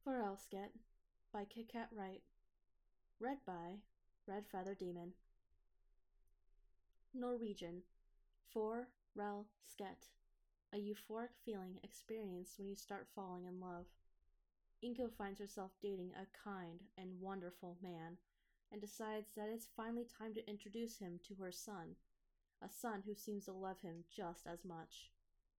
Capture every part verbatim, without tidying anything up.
Forelsket by Kit Kat Wright. Read by Red Feather Demon. Norwegian. Forelsket. A euphoric feeling experienced when you start falling in love. Inko finds herself dating a kind and wonderful man, and decides that it's finally time to introduce him to her son, a son who seems to love him just as much.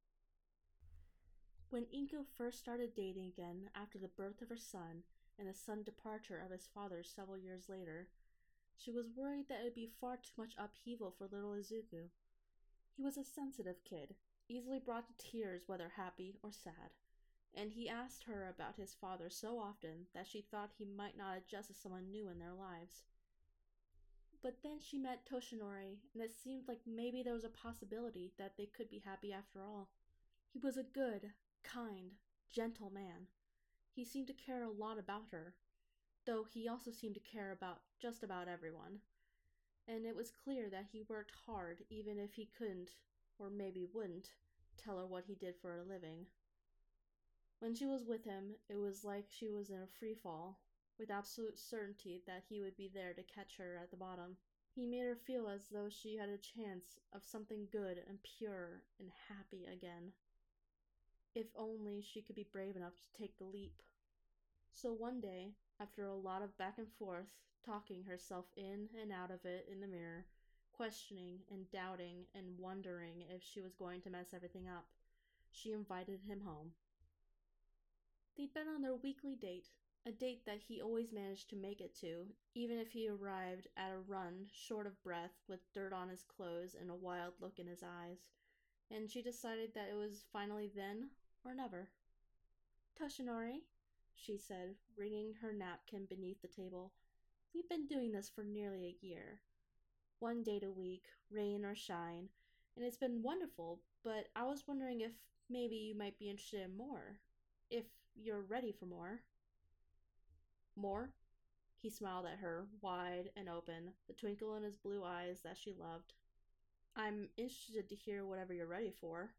When Inko first started dating again after the birth of her son and the sudden departure of his father several years later, she was worried that it would be far too much upheaval for little Izuku. He was a sensitive kid, easily brought to tears whether happy or sad, and he asked her about his father so often that she thought he might not adjust to someone new in their lives. But then she met Toshinori, and it seemed like maybe there was a possibility that they could be happy after all. He was a good, kind, gentle man. He seemed to care a lot about her, though he also seemed to care about just about everyone. And it was clear that he worked hard even if he couldn't, or maybe wouldn't, tell her what he did for a living. When she was with him, it was like she was in a free fall, with absolute certainty that he would be there to catch her at the bottom. He made her feel as though she had a chance of something good and pure and happy again. If only she could be brave enough to take the leap. So one day, after a lot of back and forth, talking herself in and out of it in the mirror, questioning and doubting and wondering if she was going to mess everything up, she invited him home. They'd been on their weekly date, a date that he always managed to make it to, even if he arrived at a run short of breath with dirt on his clothes and a wild look in his eyes, and she decided that it was finally then or never. "Toshinori," she said, wringing her napkin beneath the table, "we've been doing this for nearly a year. One date a week, rain or shine, and it's been wonderful, but I was wondering if maybe you might be interested in more. If you're ready for more." "More?" He smiled at her, wide and open, the twinkle in his blue eyes that she loved. "I'm interested to hear whatever you're ready for."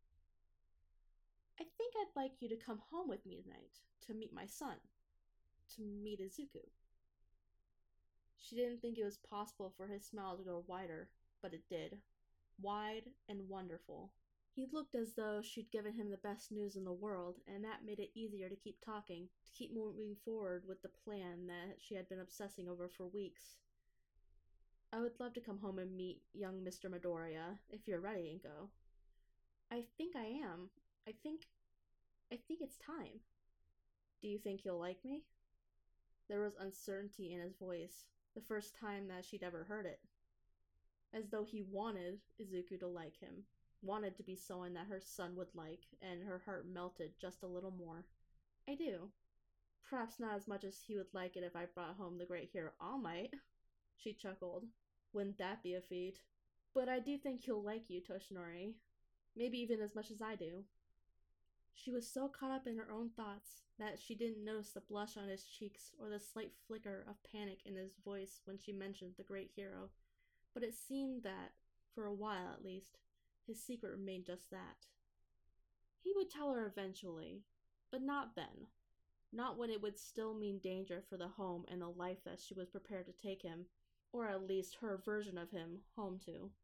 "I think I'd like you to come home with me tonight, to meet my son. To meet Izuku." She didn't think it was possible for his smile to go wider, but it did. Wide and wonderful. He looked as though she'd given him the best news in the world, and that made it easier to keep talking, to keep moving forward with the plan that she had been obsessing over for weeks. "I would love to come home and meet young Mister Midoriya, if you're ready, Inko." "I think I am. I think... I think it's time." "Do you think he'll like me?" There was uncertainty in his voice, the first time that she'd ever heard it. As though he wanted Izuku to like him, wanted to be someone that her son would like, and her heart melted just a little more. "I do. Perhaps not as much as he would like it if I brought home the great hero All Might." She chuckled. "Wouldn't that be a feat? But I do think he'll like you, Toshinori. Maybe even as much as I do." She was so caught up in her own thoughts that she didn't notice the blush on his cheeks or the slight flicker of panic in his voice when she mentioned the great hero. But it seemed that, for a while at least, his secret remained just that. He would tell her eventually, but not then. Not when it would still mean danger for the home and the life that she was prepared to take him, or at least her version of him, home to.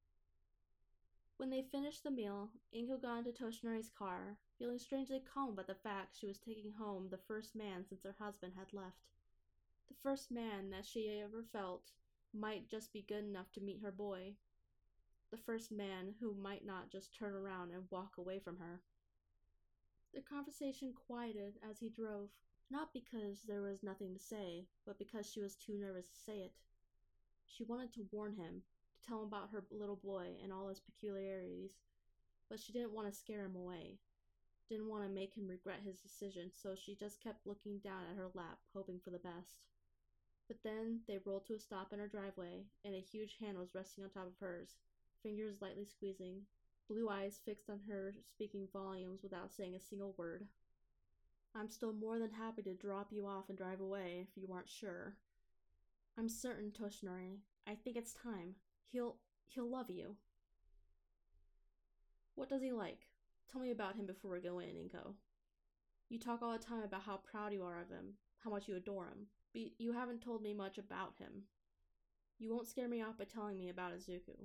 When they finished the meal, Inko got into Toshinori's car, feeling strangely calm about the fact she was taking home the first man since her husband had left. The first man that she ever felt might just be good enough to meet her boy. The first man who might not just turn around and walk away from her. The conversation quieted as he drove, not because there was nothing to say, but because she was too nervous to say it. She wanted to warn him, to tell him about her little boy and all his peculiarities, but she didn't want to scare him away. Didn't want to make him regret his decision, so she just kept looking down at her lap, hoping for the best. But then they rolled to a stop in her driveway, and a huge hand was resting on top of hers, fingers lightly squeezing, blue eyes fixed on her, speaking volumes without saying a single word. "I'm still more than happy to drop you off and drive away, if you aren't sure." "I'm certain, Toshinori. I think it's time. He'll... he'll love you." "What does he like? Tell me about him before we go in, Inko." You talk all the time about how proud you are of him, how much you adore him, but you haven't told me much about him. You won't scare me off by telling me about Izuku.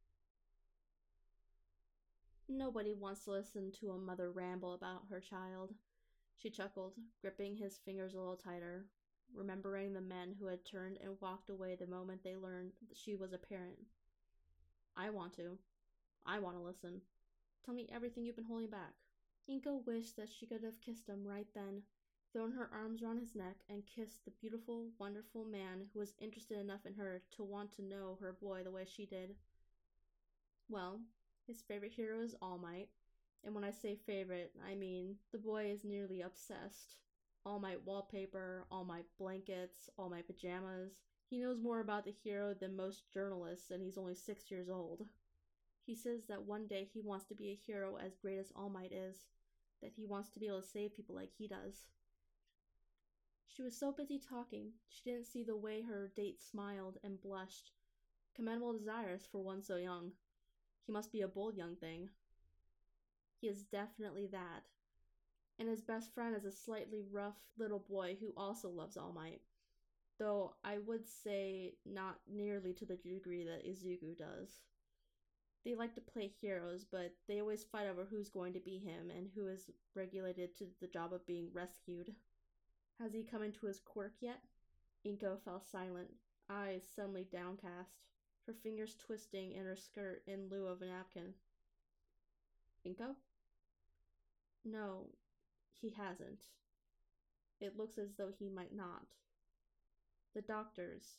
Nobody wants to listen to a mother ramble about her child. She chuckled, gripping his fingers a little tighter, remembering the men who had turned and walked away the moment they learned that she was a parent. I want to. I want to listen. Tell me everything you've been holding back. Inko wished that she could have kissed him right then, thrown her arms around his neck, and kissed the beautiful, wonderful man who was interested enough in her to want to know her boy the way she did. Well, his favorite hero is All Might, and when I say favorite, I mean the boy is nearly obsessed. All Might wallpaper, All Might blankets, All Might pajamas. He knows more about the hero than most journalists, and he's only six years old. He says that one day he wants to be a hero as great as All Might is, that he wants to be able to save people like he does. She was so busy talking, she didn't see the way her date smiled and blushed. Commendable desires for one so young. He must be a bold young thing. He is definitely that. And his best friend is a slightly rough little boy who also loves All Might. Though I would say not nearly to the degree that Izuku does. They like to play heroes, but they always fight over who's going to be him and who is regulated to the job of being rescued. Has he come into his quirk yet? Inko fell silent, eyes suddenly downcast, her fingers twisting in her skirt in lieu of a napkin. Inko? No, he hasn't. It looks as though he might not. The doctors.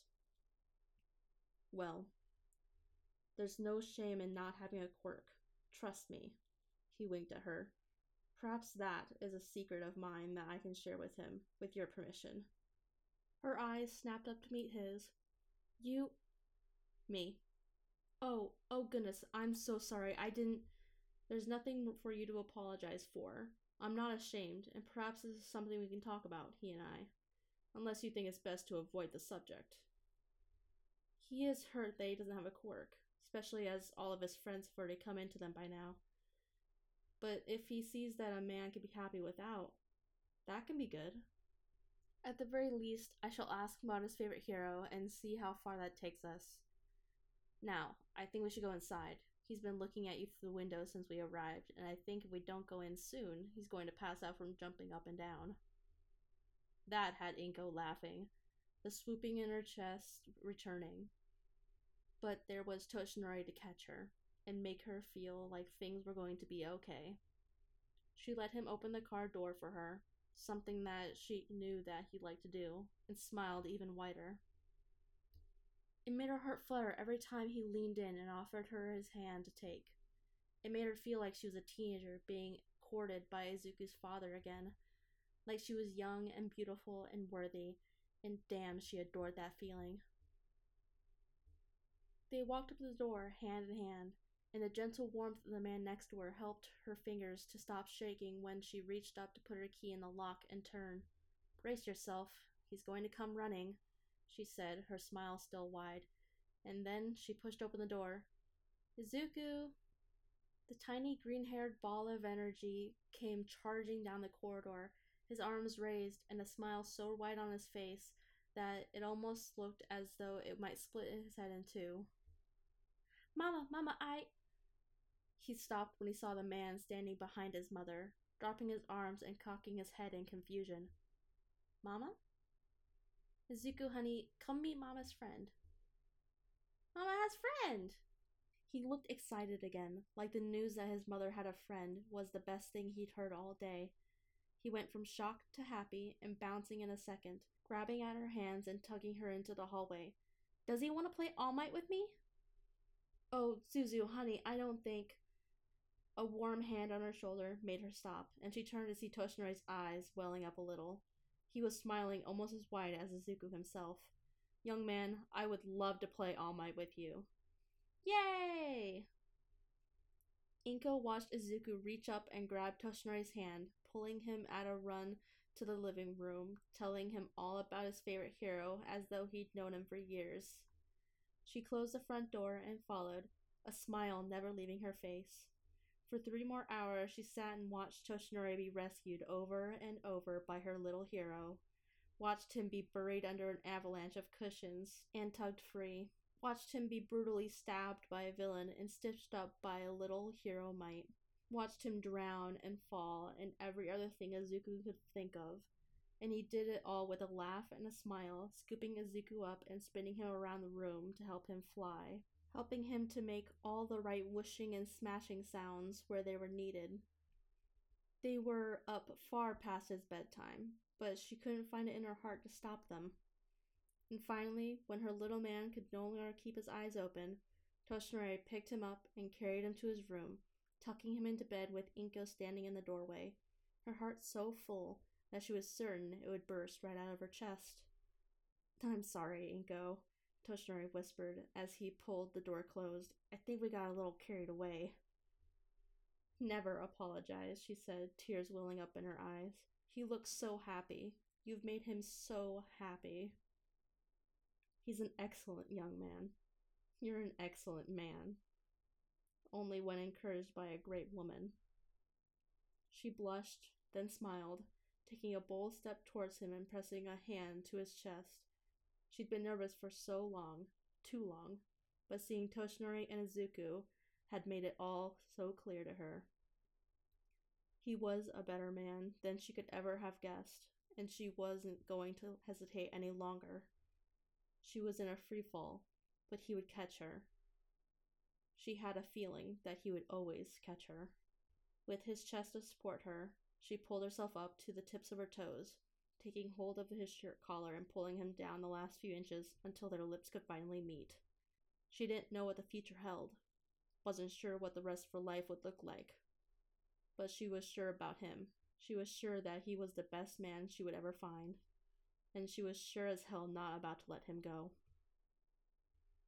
Well, there's no shame in not having a quirk. Trust me. He winked at her. Perhaps that is a secret of mine that I can share with him, with your permission. Her eyes snapped up to meet his. You... Me. Oh, oh goodness, I'm so sorry. I didn't... There's nothing for you to apologize for. I'm not ashamed, and perhaps this is something we can talk about, he and I. Unless you think it's best to avoid the subject. He is hurt that he doesn't have a quirk, especially as all of his friends have already come into them by now. But if he sees that a man can be happy without, that can be good. At the very least, I shall ask him about his favorite hero and see how far that takes us. Now, I think we should go inside. He's been looking at you through the window since we arrived, and I think if we don't go in soon, he's going to pass out from jumping up and down. That had Inko laughing, the swooping in her chest returning. But there was Toshinori to catch her, and make her feel like things were going to be okay. She let him open the car door for her, something that she knew that he liked to do, and smiled even wider. It made her heart flutter every time he leaned in and offered her his hand to take. It made her feel like she was a teenager being courted by Izuku's father again, like she was young and beautiful and worthy, and damn, she adored that feeling. They walked up to the door, hand in hand, and the gentle warmth of the man next to her helped her fingers to stop shaking when she reached up to put her key in the lock and turn. Brace yourself, he's going to come running, she said, her smile still wide, and then she pushed open the door. Izuku! The tiny green-haired ball of energy came charging down the corridor, his arms raised, and a smile so wide on his face that it almost looked as though it might split his head in two. Mama, Mama, I... He stopped when he saw the man standing behind his mother, dropping his arms and cocking his head in confusion. Mama? Izuku, honey, come meet Mama's friend. Mama has friend! He looked excited again, like the news that his mother had a friend was the best thing he'd heard all day. He went from shocked to happy and bouncing in a second, grabbing at her hands and tugging her into the hallway. Does he want to play All Might with me? Oh, Suzu, honey, I don't think... A warm hand on her shoulder made her stop, and she turned to see Toshinori's eyes welling up a little. He was smiling almost as wide as Izuku himself. Young man, I would love to play All Might with you. Yay! Inko watched Izuku reach up and grab Toshinori's hand, pulling him at a run to the living room, telling him all about his favorite hero as though he'd known him for years. She closed the front door and followed, a smile never leaving her face. For three more hours, she sat and watched Toshinori be rescued over and over by her little hero, watched him be buried under an avalanche of cushions and tugged free, watched him be brutally stabbed by a villain and stitched up by a little hero mite, watched him drown and fall and every other thing Izuku could think of, and he did it all with a laugh and a smile, scooping Izuku up and spinning him around the room to help him fly, helping him to make all the right whooshing and smashing sounds where they were needed. They were up far past his bedtime, but she couldn't find it in her heart to stop them. And finally, when her little man could no longer keep his eyes open, Toshinori picked him up and carried him to his room, tucking him into bed with Inko standing in the doorway, her heart so full that she was certain it would burst right out of her chest. "I'm sorry, Inko," Toshinori whispered as he pulled the door closed. "I think we got a little carried away." "Never apologize," she said, tears welling up in her eyes. "He looks so happy. You've made him so happy." "He's an excellent young man." "You're an excellent man." "Only when encouraged by a great woman." She blushed, then smiled, taking a bold step towards him and pressing a hand to his chest. She'd been nervous for so long, too long, but seeing Toshinori and Izuku had made it all so clear to her. He was a better man than she could ever have guessed, and she wasn't going to hesitate any longer. She was in a free fall, but he would catch her. She had a feeling that he would always catch her. With his chest to support her, she pulled herself up to the tips of her toes, taking hold of his shirt collar and pulling him down the last few inches until their lips could finally meet. She didn't know what the future held, wasn't sure what the rest of her life would look like. But she was sure about him. She was sure that he was the best man she would ever find. And she was sure as hell not about to let him go.